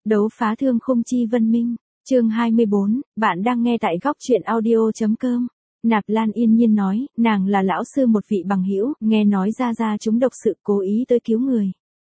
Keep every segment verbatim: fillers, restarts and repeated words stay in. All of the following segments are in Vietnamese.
Đấu phá thương khung chi vân minh, chương hai mươi bốn, bạn đang nghe tại góc truyện audio.com. Nạp Lan yên nhiên nói, nàng là lão sư một vị bằng hữu, nghe nói ra ra chúng độc sự cố ý tới cứu người.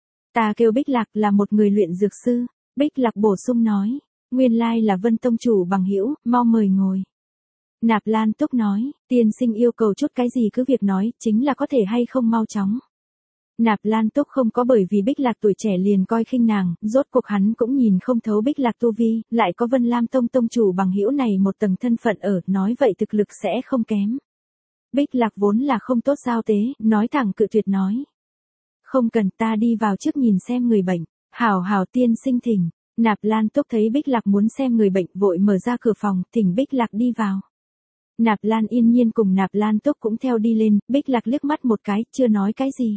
Ta kêu Bích Lạc là một người luyện dược sư. Bích Lạc bổ sung nói, nguyên lai là Vân tông chủ bằng hữu, mau mời ngồi. Nạp Lan Túc nói, tiên sinh yêu cầu chút cái gì cứ việc nói, chính là có thể hay không mau chóng. Nạp Lan Túc không có bởi vì Bích Lạc tuổi trẻ liền coi khinh nàng, rốt cuộc hắn cũng nhìn không thấu Bích Lạc tu vi, lại có Vân Lam Tông tông chủ bằng hữu này một tầng thân phận ở, nói vậy thực lực sẽ không kém. Bích Lạc vốn là không tốt giao tế, nói thẳng cự tuyệt nói. Không cần, ta đi vào trước nhìn xem người bệnh. Hảo hảo tiên sinh thỉnh. Nạp Lan Túc thấy Bích Lạc muốn xem người bệnh, vội mở ra cửa phòng, thỉnh Bích Lạc đi vào. Nạp Lan yên nhiên cùng Nạp Lan Túc cũng theo đi lên, Bích Lạc liếc mắt một cái, chưa nói cái gì.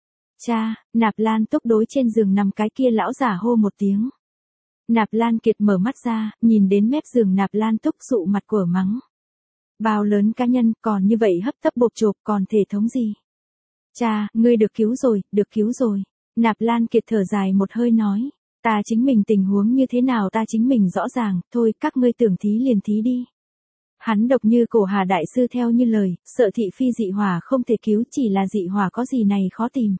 Cha, Nạp Lan Túc đối trên giường nằm cái kia lão giả hô một tiếng. Nạp Lan Kiệt mở mắt ra, nhìn đến mép giường Nạp Lan Túc sụ mặt của mắng. Bao lớn cá nhân, còn như vậy hấp tấp bộp chộp, còn thể thống gì? Cha, ngươi được cứu rồi, được cứu rồi. Nạp Lan Kiệt thở dài một hơi nói. Ta chính mình tình huống như thế nào ta chính mình rõ ràng, thôi các ngươi tưởng thí liền thí đi. Hắn độc như cổ Hà đại sư theo như lời, sợ thị phi dị hỏa không thể cứu, chỉ là dị hỏa có gì này khó tìm.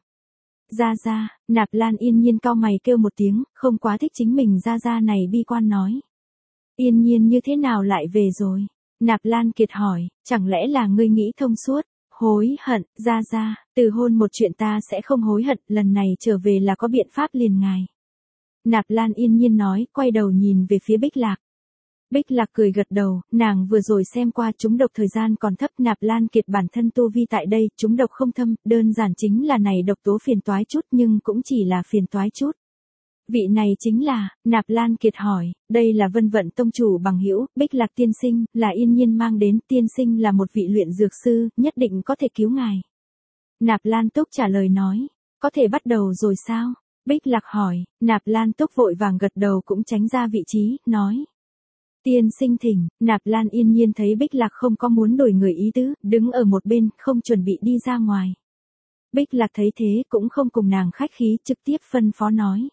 Ra ra, Nạp Lan yên nhiên cau mày kêu một tiếng, không quá thích chính mình ra ra này bi quan nói. Yên nhiên như thế nào lại về rồi? Nạp Lan Kiệt hỏi, chẳng lẽ là ngươi nghĩ thông suốt? Hối hận, ra ra, từ hôn một chuyện ta sẽ không hối hận, lần này trở về là có biện pháp liền ngài. Nạp Lan yên nhiên nói, quay đầu nhìn về phía Bích Lạc. Bích Lạc cười gật đầu, nàng vừa rồi xem qua chúng độc thời gian còn thấp. Nạp Lan Kiệt bản thân tu vi tại đây, chúng độc không thâm, đơn giản chính là này độc tố phiền toái chút nhưng cũng chỉ là phiền toái chút. Vị này chính là, Nạp Lan Kiệt hỏi, đây là Vân Vận tông chủ bằng hữu, Bích Lạc tiên sinh, là yên nhiên mang đến, tiên sinh là một vị luyện dược sư, nhất định có thể cứu ngài. Nạp Lan Túc trả lời nói, có thể bắt đầu rồi sao? Bích Lạc hỏi, Nạp Lan Túc vội vàng gật đầu cũng tránh ra vị trí, nói. Tiên sinh thỉnh, Nạp Lan yên nhiên thấy Bích Lạc không có muốn đổi người ý tứ, đứng ở một bên, không chuẩn bị đi ra ngoài. Bích Lạc thấy thế cũng không cùng nàng khách khí, trực tiếp phân phó nói.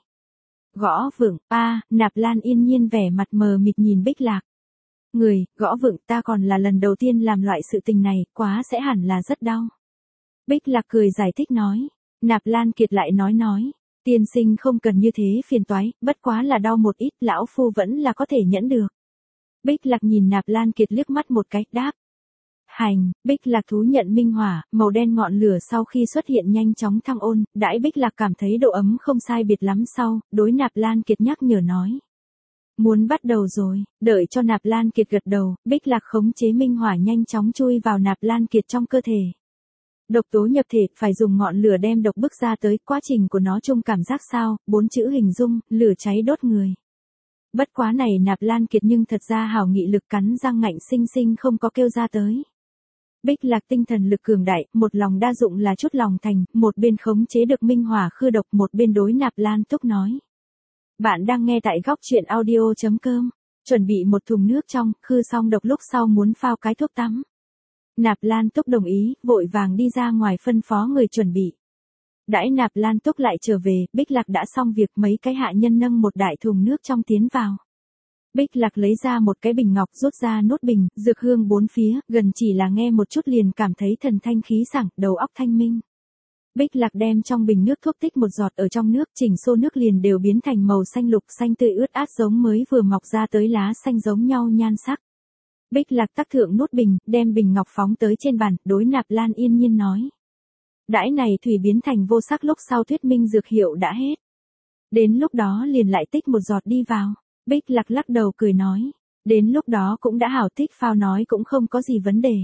Gõ vựng, a, Nạp Lan yên nhiên vẻ mặt mờ mịt nhìn Bích Lạc. Người, gõ vựng, ta còn là lần đầu tiên làm loại sự tình này, quá sẽ hẳn là rất đau. Bích Lạc cười giải thích nói. Nạp Lan Kiệt lại nói nói. Tiên sinh không cần như thế phiền toái, bất quá là đau một ít, lão phu vẫn là có thể nhẫn được. Bích Lạc nhìn Nạp Lan Kiệt liếc mắt một cái, đáp. Hành, Bích Lạc thú nhận minh hỏa, màu đen ngọn lửa sau khi xuất hiện nhanh chóng thăng ôn, đãi Bích Lạc cảm thấy độ ấm không sai biệt lắm sau, đối Nạp Lan Kiệt nhắc nhở nói. Muốn bắt đầu rồi, đợi cho Nạp Lan Kiệt gật đầu, Bích Lạc khống chế minh hỏa nhanh chóng chui vào Nạp Lan Kiệt trong cơ thể. Độc tố nhập thể, phải dùng ngọn lửa đem độc bức ra tới, quá trình của nó chung cảm giác sao, bốn chữ hình dung, lửa cháy đốt người. Bất quá này Nạp Lan Kiệt nhưng thật ra hảo nghị lực cắn răng ngạnh sinh sinh không có kêu ra tới. Bích Lạc tinh thần lực cường đại, một lòng đa dụng là chút lòng thành, một bên khống chế được minh hỏa khư độc, một bên đối Nạp Lan Túc nói. Bạn đang nghe tại góc truyện audio.com, chuẩn bị một thùng nước trong, khư xong độc lúc sau muốn phao cái thuốc tắm. Nạp Lan Túc đồng ý, vội vàng đi ra ngoài phân phó người chuẩn bị. Đãi Nạp Lan Túc lại trở về, Bích Lạc đã xong việc, mấy cái hạ nhân nâng một đại thùng nước trong tiến vào. Bích Lạc lấy ra một cái bình ngọc, rút ra nút bình, dược hương bốn phía, gần chỉ là nghe một chút liền cảm thấy thần thanh khí sảng, đầu óc thanh minh. Bích Lạc đem trong bình nước thuốc tích một giọt ở trong nước, chỉnh xô nước liền đều biến thành màu xanh lục, xanh tươi ướt át giống mới vừa mọc ra tới lá xanh giống nhau nhan sắc. Bích Lạc tắc thượng nút bình, đem bình ngọc phóng tới trên bàn, đối Nạp Lan yên nhiên nói. Đãi này thủy biến thành vô sắc lúc sau thuyết minh dược hiệu đã hết. Đến lúc đó liền lại tích một giọt đi vào. Bích Lạc lắc đầu cười nói. Đến lúc đó cũng đã hảo tích phao nói cũng không có gì vấn đề.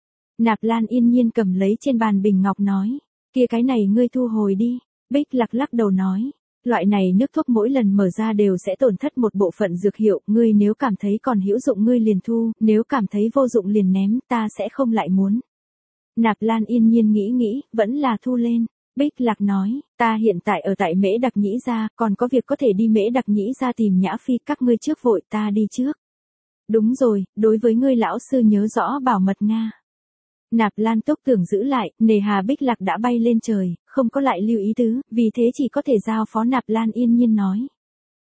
Nạp Lan yên nhiên cầm lấy trên bàn bình ngọc nói. Kia cái này ngươi thu hồi đi. Bích Lạc lắc đầu nói. Loại này nước thuốc mỗi lần mở ra đều sẽ tổn thất một bộ phận dược hiệu. Ngươi nếu cảm thấy còn hữu dụng ngươi liền thu, nếu cảm thấy vô dụng liền ném, ta sẽ không lại muốn. Nạp Lan yên nhiên nghĩ nghĩ, vẫn là thu lên. Bích Lạc nói, ta hiện tại ở tại Mễ Đặc Nhĩ gia, còn có việc có thể đi Mễ Đặc Nhĩ gia tìm Nhã Phi, các ngươi trước vội, ta đi trước. Đúng rồi, đối với ngươi lão sư nhớ rõ bảo mật Nga. Nạp Lan Túc tưởng giữ lại, nề hà Bích Lạc đã bay lên trời, không có lại lưu ý tứ, vì thế chỉ có thể giao phó Nạp Lan yên nhiên nói.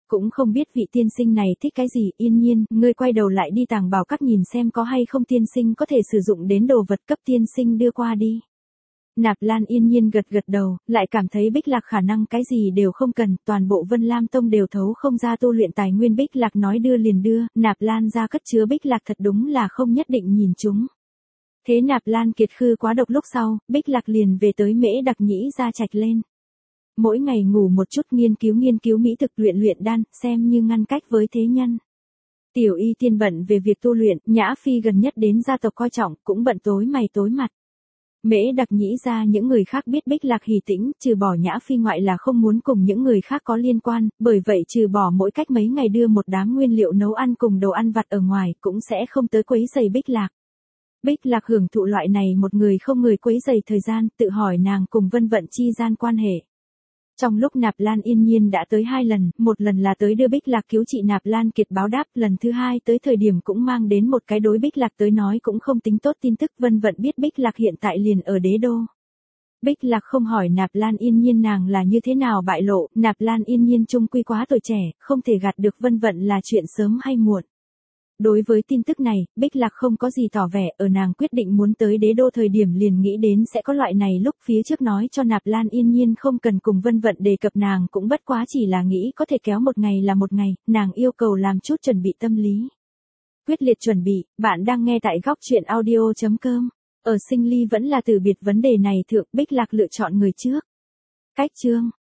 cũng không biết vị tiên sinh này thích cái gì, Yên Nhiên, ngươi quay đầu lại đi Tàng Bảo Các nhìn xem có hay không tiên sinh có thể sử dụng đến đồ vật cấp tiên sinh đưa qua đi. Nạp Lan Yên Nhiên gật gật đầu, lại cảm thấy Bích Lạc khả năng cái gì đều không cần, toàn bộ Vân Lam Tông đều thấu không ra tu luyện tài nguyên, Bích Lạc nói đưa liền đưa, Nạp Lan ra cất chứa Bích Lạc thật đúng là không nhất định nhìn chúng. Thế Nạp Lan kiệt khư quá độc lúc sau, Bích Lạc liền về tới Mễ Đặc Nhĩ ra trạch lên. Mỗi ngày ngủ một chút nghiên cứu nghiên cứu mỹ thực luyện luyện đan, xem như ngăn cách với thế nhân. Tiểu Y Tiên bận về việc tu luyện, Nhã Phi gần nhất đến gia tộc coi trọng, cũng bận tối mày tối mặt. Mễ Đặc Nhĩ ra những người khác biết Bích Lạc hỉ tĩnh, trừ bỏ Nhã Phi ngoại là không muốn cùng những người khác có liên quan, bởi vậy trừ bỏ mỗi cách mấy ngày đưa một đám nguyên liệu nấu ăn cùng đồ ăn vặt ở ngoài, cũng sẽ không tới quấy rầy Bích Lạc. Bích Lạc hưởng thụ loại này một người không người quấy rầy thời gian, tự hỏi nàng cùng Vân Vận chi gian quan hệ. Trong lúc Nạp Lan Yên Nhiên đã tới hai lần, một lần là tới đưa Bích Lạc cứu trị Nạp Lan Kiệt báo đáp, lần thứ hai tới thời điểm cũng mang đến một cái đối Bích Lạc tới nói cũng không tính tốt tin tức. Vân Vận biết Bích Lạc hiện tại liền ở đế đô. Bích Lạc không hỏi Nạp Lan Yên Nhiên nàng là như thế nào bại lộ, Nạp Lan Yên Nhiên chung quy quá tuổi trẻ, không thể gạt được Vân Vận là chuyện sớm hay muộn. Đối với tin tức này, Bích Lạc không có gì tỏ vẻ, ở nàng quyết định muốn tới đế đô thời điểm liền nghĩ đến sẽ có loại này lúc phía trước nói cho Nạp Lan Yên Nhiên không cần cùng Vân Vận đề cập, nàng cũng bất quá chỉ là nghĩ có thể kéo một ngày là một ngày, nàng yêu cầu làm chút chuẩn bị tâm lý. Quyết liệt chuẩn bị, bạn đang nghe tại góc truyện audio chấm com. Ở sinh ly vẫn là từ biệt vấn đề này thượng, Bích Lạc lựa chọn người trước. Cách chương